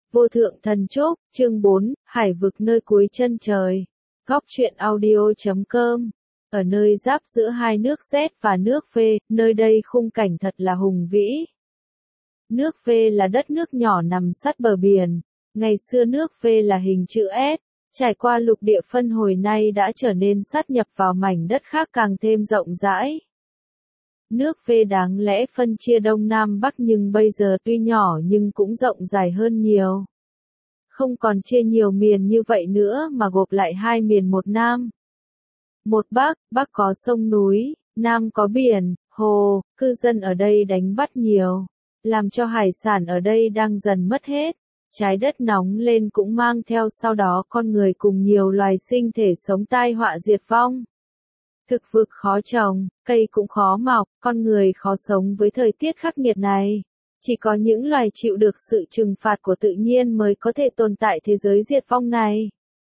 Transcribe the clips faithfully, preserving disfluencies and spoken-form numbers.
Vô thượng thần trúc, chương bốn, hải vực nơi cuối chân trời. Góc truyện audio chấm com. Ở nơi giáp giữa hai nước Z và nước V, nơi đây khung cảnh thật là hùng vĩ. Nước V là đất nước nhỏ nằm sát bờ biển. Ngày xưa nước V là hình chữ S, trải qua lục địa phân hồi nay đã trở nên sát nhập vào mảnh đất khác càng thêm rộng rãi. Nước V đáng lẽ phân chia Đông Nam Bắc nhưng bây giờ tuy nhỏ nhưng cũng rộng dài hơn nhiều. Không còn chia nhiều miền như vậy nữa mà gộp lại hai miền một Nam. Một Bắc, Bắc có sông núi, Nam có biển, hồ, cư dân ở đây đánh bắt nhiều, làm cho hải sản ở đây đang dần mất hết. Trái đất nóng lên cũng mang theo sau đó con người cùng nhiều loài sinh thể sống tai họa diệt vong. Thực vật khó trồng, cây cũng khó mọc, con người khó sống với thời tiết khắc nghiệt này. Chỉ có những loài chịu được sự trừng phạt của tự nhiên mới có thể tồn tại thế giới diệt vong này.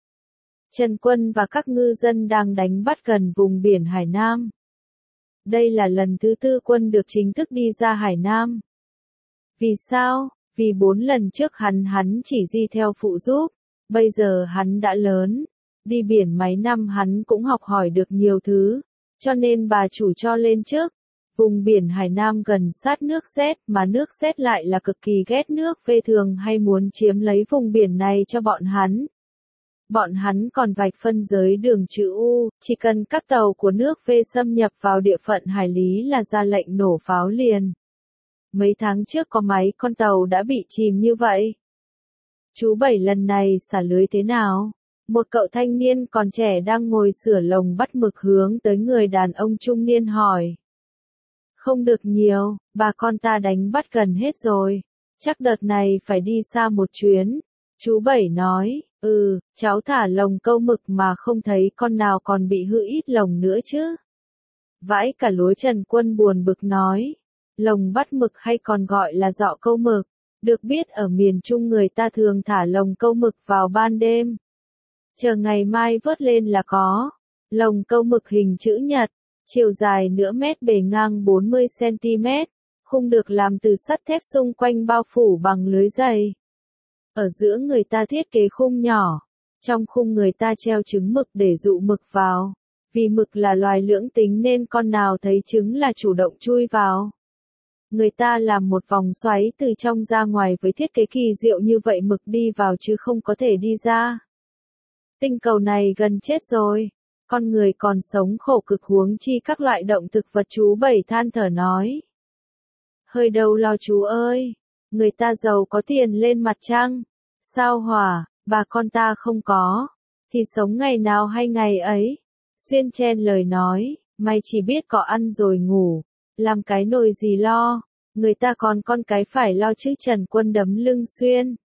Trần Quân và các ngư dân đang đánh bắt gần vùng biển Hải Nam. Đây là lần thứ tư Quân được chính thức đi ra Hải Nam. Vì sao? Vì bốn lần trước hắn hắn chỉ đi theo phụ giúp. Bây giờ hắn đã lớn. Đi biển mấy năm hắn cũng học hỏi được nhiều thứ. Cho nên bà chủ cho lên trước. Vùng biển Hải Nam gần sát nước Z mà nước Z lại là cực kỳ ghét nước V thường hay muốn chiếm lấy vùng biển này cho bọn hắn. Bọn hắn còn vạch phân giới đường chữ U, chỉ cần các tàu của nước V xâm nhập vào địa phận hải lý là ra lệnh nổ pháo liền. Mấy tháng trước có mấy con tàu đã bị chìm như vậy. Chú Bảy lần này xả lưới thế nào? Một cậu thanh niên còn trẻ đang ngồi sửa lồng bắt mực hướng tới người đàn ông trung niên hỏi. Không được nhiều, bà con ta đánh bắt gần hết rồi. Chắc đợt này phải đi xa một chuyến. Chú Bảy nói, ừ, cháu thả lồng câu mực mà không thấy con nào còn bị hư ít lồng nữa chứ. Vãi cả lối. Trần Quân buồn bực nói. Lồng bắt mực hay còn gọi là dọ câu mực. Được biết ở miền Trung người ta thường thả lồng câu mực vào ban đêm. Chờ ngày mai vớt lên là có. Lồng câu mực hình chữ nhật. Chiều dài nửa mét bề ngang bốn mươi xăng ti mét, khung được làm từ sắt thép xung quanh bao phủ bằng lưới dày. Ở giữa người ta thiết kế khung nhỏ, trong khung người ta treo trứng mực để dụ mực vào. Vì mực là loài lưỡng tính nên con nào thấy trứng là chủ động chui vào. Người ta làm một vòng xoáy từ trong ra ngoài với thiết kế kỳ diệu như vậy mực đi vào chứ không có thể đi ra. Tinh cầu này gần chết rồi. Con người còn sống khổ cực huống chi các loại động thực vật. Chú Bảy than thở nói. Hơi đâu lo chú ơi, người ta giàu có tiền lên mặt trăng, sao hỏa, bà con ta không có, thì sống ngày nào hay ngày ấy. Xuyên chen lời nói, mày chỉ biết có ăn rồi ngủ, làm cái nồi gì lo, người ta còn con cái phải lo chứ. Trần Quân đấm lưng Xuyên.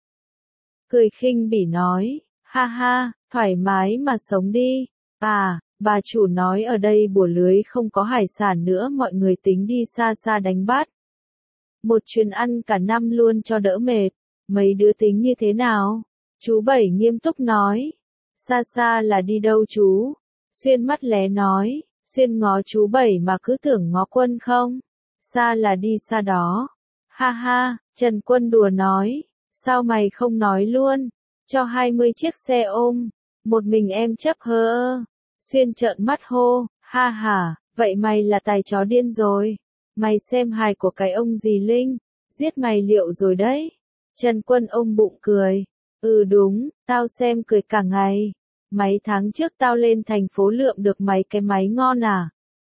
Cười khinh bỉ nói, ha ha, thoải mái mà sống đi. À, bà chủ nói ở đây bủa lưới không có hải sản nữa mọi người tính đi xa xa đánh bắt. Một chuyến ăn cả năm luôn cho đỡ mệt, mấy đứa tính như thế nào? Chú Bảy nghiêm túc nói. Xa xa là đi đâu chú? Xuyên mắt lé nói, Xuyên ngó chú Bảy mà cứ tưởng ngó Quân không? Xa là đi xa đó. Ha ha, Trần Quân đùa nói, sao mày không nói luôn? Cho hai mươi chiếc xe ôm. Một mình em chấp hơ ơ. Xuyên trợn mắt hô, ha ha, vậy mày là tài chó điên rồi. Mày xem hài của cái ông dì Linh, giết mày liệu rồi đấy. Trần Quân ôm bụng cười. Ừ đúng, tao xem cười cả ngày. Mấy tháng trước tao lên thành phố lượm được mấy cái máy ngon à.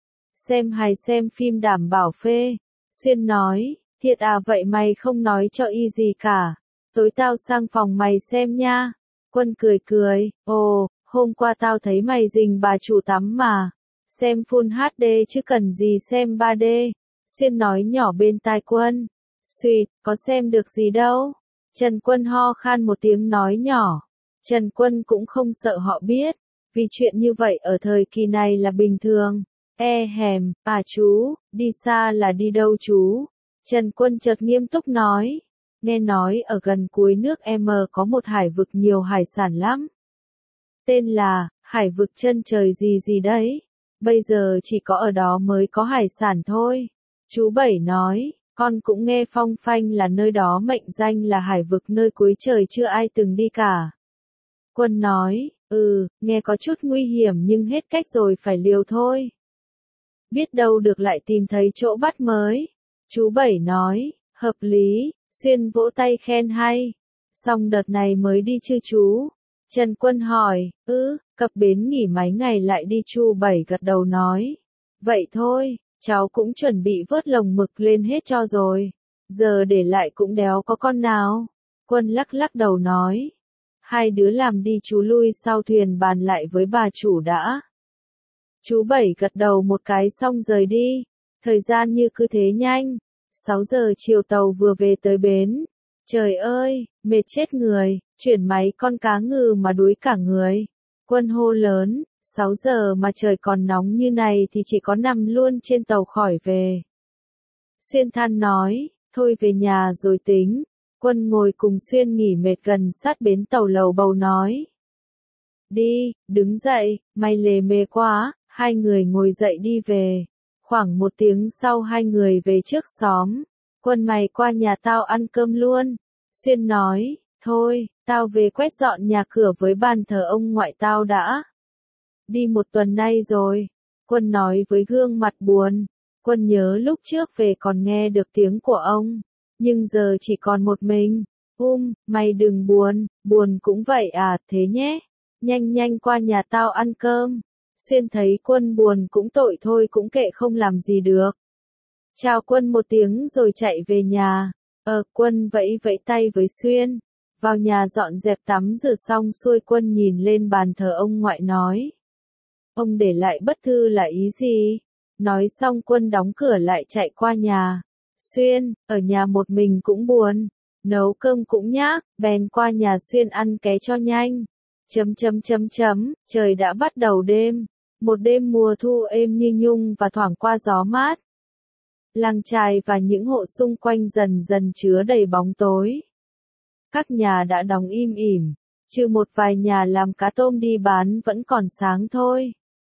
Xem hài xem phim đảm bảo phê. Xuyên nói, thiệt à vậy mày không nói cho y gì cả. Tối tao sang phòng mày xem nha. Quân cười cười, ồ, hôm qua tao thấy mày rình bà chủ tắm mà. Xem Full hát đê chứ cần gì xem ba đê. Xuyên nói nhỏ bên tai Quân. Xuyệt, có xem được gì đâu. Trần Quân ho khan một tiếng nói nhỏ. Trần Quân cũng không sợ họ biết. Vì chuyện như vậy ở thời kỳ này là bình thường. E hèm, à chú, đi xa là đi đâu chú? Trần Quân chợt nghiêm túc nói. Nghe nói ở gần cuối nước M có một hải vực nhiều hải sản lắm. Tên là, hải vực chân trời gì gì đấy. Bây giờ chỉ có ở đó mới có hải sản thôi. Chú Bảy nói, Con cũng nghe phong phanh là nơi đó mệnh danh là hải vực nơi cuối trời chưa ai từng đi cả. Quân nói, ừ, nghe có chút nguy hiểm nhưng hết cách rồi phải liều thôi. Biết đâu được lại tìm thấy chỗ bắt mới. Chú Bảy nói, hợp lý, Xuyên vỗ tay khen hay. Xong đợt này mới đi chứ chú? Trần Quân hỏi, ư, cập bến nghỉ mấy ngày lại đi. Chu Bảy gật đầu nói. Vậy thôi, cháu cũng chuẩn bị vớt lồng mực lên hết cho rồi. Giờ để lại cũng đéo có con nào. Quân lắc lắc đầu nói. Hai đứa làm đi, chú lui sau thuyền bàn lại với bà chủ đã. Chú Bảy gật đầu một cái xong rời đi. Thời gian như cứ thế nhanh. Sáu giờ chiều tàu vừa về tới bến. Trời ơi, mệt chết người, chuyển máy con cá ngừ mà đuối cả người. Quân hô lớn, sáu giờ mà trời còn nóng như này thì chỉ có nằm luôn trên tàu khỏi về. Xuyên than nói, thôi về nhà rồi tính. Quân ngồi cùng Xuyên nghỉ mệt gần sát bến tàu lầu bầu nói. Đi, đứng dậy, mày lề mề quá, hai người ngồi dậy đi về. Khoảng một tiếng sau hai người về trước xóm. Quân mày qua nhà tao ăn cơm luôn. Xuyên nói, thôi, tao về quét dọn nhà cửa với bàn thờ ông ngoại tao đã. Đi một tuần nay rồi. Quân nói với gương mặt buồn. Quân nhớ lúc trước về còn nghe được tiếng của ông. Nhưng giờ chỉ còn một mình. Um, mày đừng buồn, buồn cũng vậy à, thế nhé. Nhanh nhanh qua nhà tao ăn cơm. Xuyên thấy Quân buồn cũng tội thôi, cũng kệ không làm gì được. Chào Quân một tiếng rồi chạy về nhà. Ờ, Quân vẫy vẫy tay với Xuyên. Vào nhà dọn dẹp tắm rửa xong xuôi, Quân nhìn lên bàn thờ ông ngoại nói. Ông để lại bức thư là ý gì? Nói xong Quân đóng cửa lại chạy qua nhà. Xuyên, ở nhà một mình cũng buồn. Nấu cơm cũng nhác, bèn qua nhà Xuyên ăn ké cho nhanh. Chấm chấm chấm chấm, trời đã bắt đầu đêm. Một đêm mùa thu êm như nhung và thoảng qua gió mát. Làng chài và những hộ xung quanh dần dần chứa đầy bóng tối. Các nhà đã đóng im ỉm, trừ một vài nhà làm cá tôm đi bán vẫn còn sáng thôi.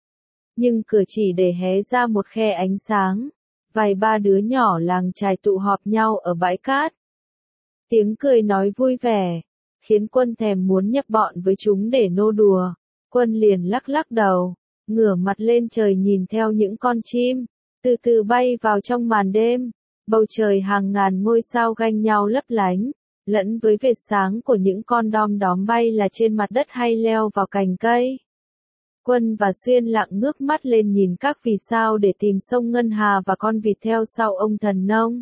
Nhưng cửa chỉ để hé ra một khe ánh sáng. Vài ba đứa nhỏ làng chài tụ họp nhau ở bãi cát. Tiếng cười nói vui vẻ, khiến Quân thèm muốn nhập bọn với chúng để nô đùa. Quân liền lắc lắc đầu, ngửa mặt lên trời nhìn theo những con chim, từ từ bay vào trong màn đêm. Bầu trời hàng ngàn ngôi sao ganh nhau lấp lánh, lẫn với vệt sáng của những con đom đóm bay là trên mặt đất hay leo vào cành cây. Quân và Xuyên lặng ngước mắt lên nhìn các vì sao để tìm sông Ngân Hà và con vịt theo sau ông thần nông.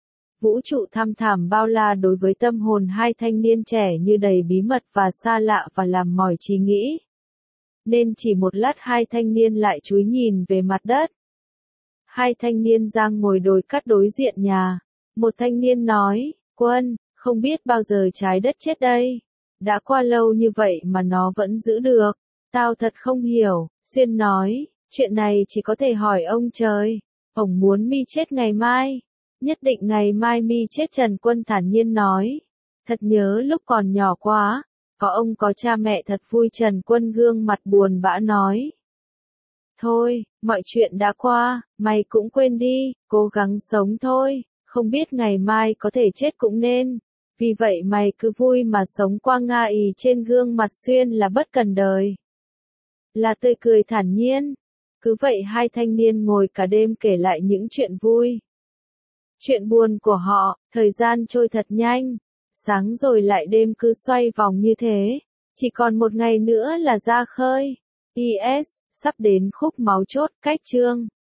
Vũ trụ thăm thẳm bao la đối với tâm hồn hai thanh niên trẻ như đầy bí mật và xa lạ và làm mỏi trí nghĩ. Nên chỉ một lát hai thanh niên lại chúi nhìn về mặt đất. Hai thanh niên giang ngồi đồi cát đối diện nhà. Một thanh niên nói, Quân, không biết bao giờ trái đất chết đây. Đã qua lâu như vậy mà nó vẫn giữ được. Tao thật không hiểu. Xuyên nói, chuyện này chỉ có thể hỏi ông trời. Ông muốn mi chết ngày mai. Nhất định ngày mai mi chết. Trần Quân thản nhiên nói. Thật nhớ lúc còn nhỏ quá. Có ông có cha mẹ thật vui. Trần Quân gương mặt buồn bã nói. Thôi, mọi chuyện đã qua, mày cũng quên đi, cố gắng sống thôi, không biết ngày mai có thể chết cũng nên. Vì vậy mày cứ vui mà sống qua. Nga ì trên gương mặt Xuyên là bất cần đời. Là tươi cười thản nhiên. Cứ vậy hai thanh niên ngồi cả đêm kể lại những chuyện vui. Chuyện buồn của họ, thời gian trôi thật nhanh. Sáng rồi lại đêm, cứ xoay vòng như thế. Chỉ còn một ngày nữa là ra khơi. i ét, sắp đến khúc máu chốt, cách chương.